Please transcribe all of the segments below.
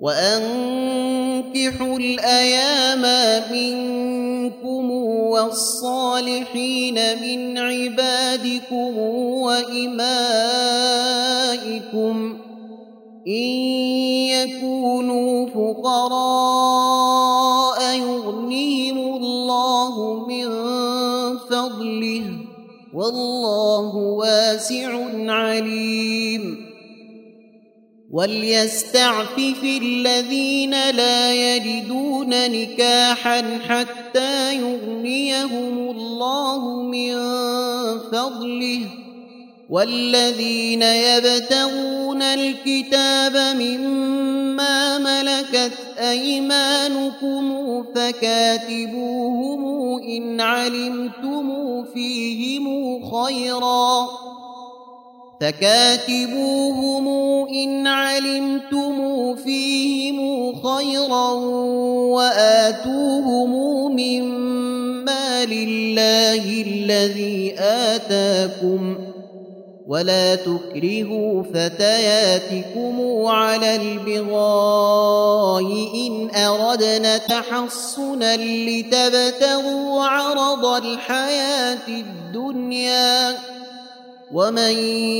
وأنكحوا الأيام منكم والصالحين من عبادكم وإمائكم إن يكونوا فقراء يغنيهم الله من فضله والله واسع عليم وليستعفف الذين لا يجدون نكاحا حتى يغنيهم الله من فضله والذين يبتغون الكتاب مما ملكت أيمانكم فكاتبوهم إن علمتم فيهم خيرا وآتوهم مما لله الذي آتاكم ولا تكرهوا فتياتكم على البغاء إن أردنا تحصنا لتبتغوا عرض الحياة الدنيا ومن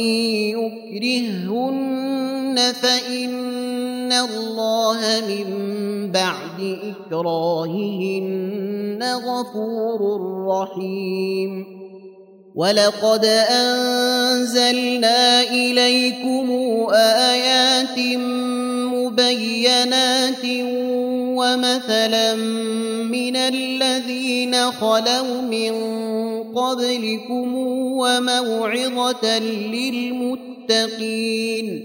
يكرههن فإن الله من بعد إكراههن غفور رحيم ولقد أنزلنا إليكم آيات مبينات ومثلا من الذين خلوا من قبلكم وموعظة للمتقين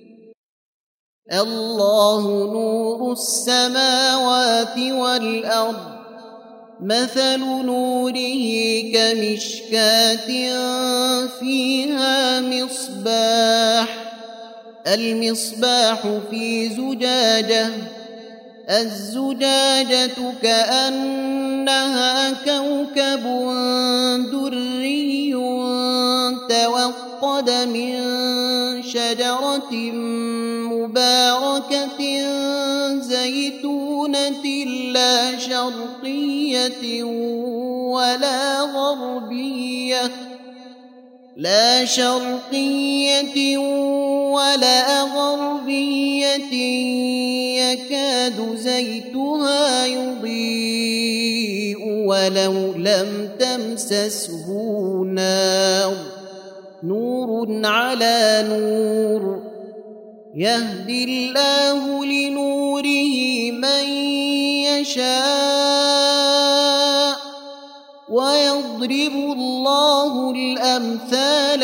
الله نور السماوات والأرض مثل نوره كمشكاة فيها المصباح في زجاجة الزجاجة كأنها كوكب دري توقد من شجرة مباركة زيتونة لا شرقية ولا غربية يكاد زيتها يضيء ولو لم تمسسه نار نور على نور يهدي الله لنوره من يشاء ويضرب الله الأمثال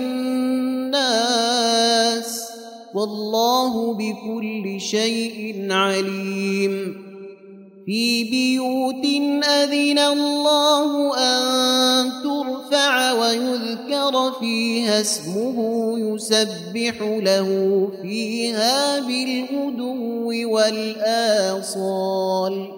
للناس والله بكل شيء عليم في بيوت أذن الله أن ترفع ويذكر فيها اسمه يسبح له فيها بالغدو والآصال